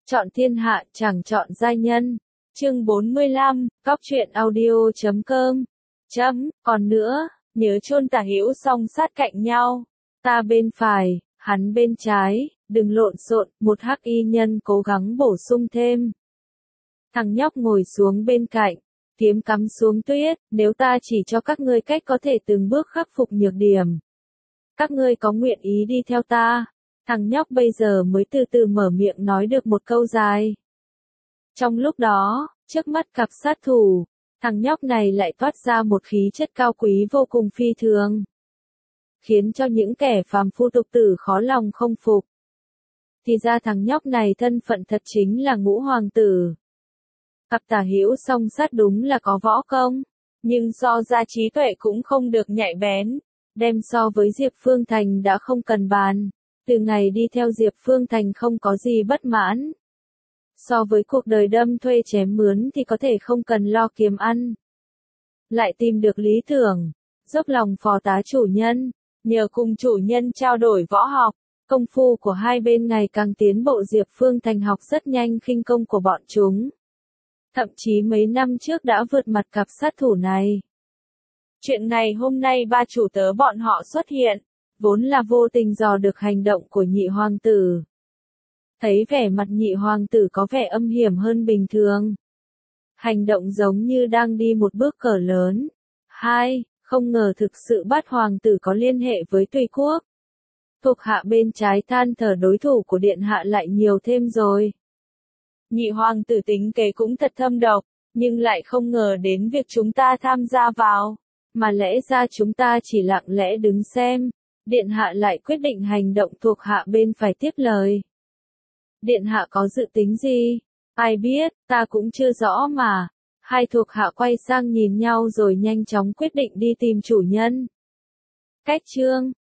Chọn thiên hạ chẳng chọn giai nhân. Chương 45, Cóc truyện audio.com. Còn nữa, nhớ chôn tả hữu song sát cạnh nhau. Ta bên phải, hắn bên trái, đừng lộn xộn, một hắc y nhân cố gắng bổ sung thêm. Thằng nhóc ngồi xuống bên cạnh, kiếm cắm xuống tuyết, nếu ta chỉ cho các ngươi cách có thể từng bước khắc phục nhược điểm. Các ngươi có nguyện ý đi theo ta? Thằng nhóc bây giờ mới từ từ mở miệng nói được một câu dài. Trong lúc đó, trước mắt cặp sát thủ, thằng nhóc này lại toát ra một khí chất cao quý vô cùng phi thường, khiến cho những kẻ phàm phu tục tử khó lòng không phục. Thì ra thằng nhóc này thân phận thật chính là Ngũ hoàng tử. Cặp tả hữu song sát đúng là có võ công, nhưng so ra trí tuệ cũng không được nhạy bén, đem so với Diệp Phương Thành đã không cần bàn. Từ ngày đi theo Diệp Phương Thành không có gì bất mãn. So với cuộc đời đâm thuê chém mướn thì có thể không cần lo kiếm ăn. Lại tìm được lý tưởng, dốc lòng phò tá chủ nhân, nhờ cùng chủ nhân trao đổi võ học, công phu của hai bên ngày càng tiến bộ. Diệp Phương Thành học rất nhanh khinh công của bọn chúng. Thậm chí mấy năm trước đã vượt mặt cặp sát thủ này. Chuyện này hôm nay ba chủ tớ bọn họ xuất hiện, vốn là vô tình dò được hành động của nhị hoàng tử. Thấy vẻ mặt nhị hoàng tử có vẻ âm hiểm hơn bình thường. Hành động giống như đang đi một bước cờ lớn. Không ngờ thực sự bát hoàng tử có liên hệ với Tùy Quốc. Thuộc hạ bên trái than thở đối thủ của điện hạ lại nhiều thêm rồi. Nhị hoàng tử tính kế cũng thật thâm độc, nhưng lại không ngờ đến việc chúng ta tham gia vào. Mà lẽ ra chúng ta chỉ lặng lẽ đứng xem. Điện hạ lại quyết định hành động, thuộc hạ bên phải tiếp lời. Điện hạ có dự tính gì? Ai biết, ta cũng chưa rõ mà. Hai thuộc hạ quay sang nhìn nhau rồi nhanh chóng quyết định đi tìm chủ nhân. Cách chương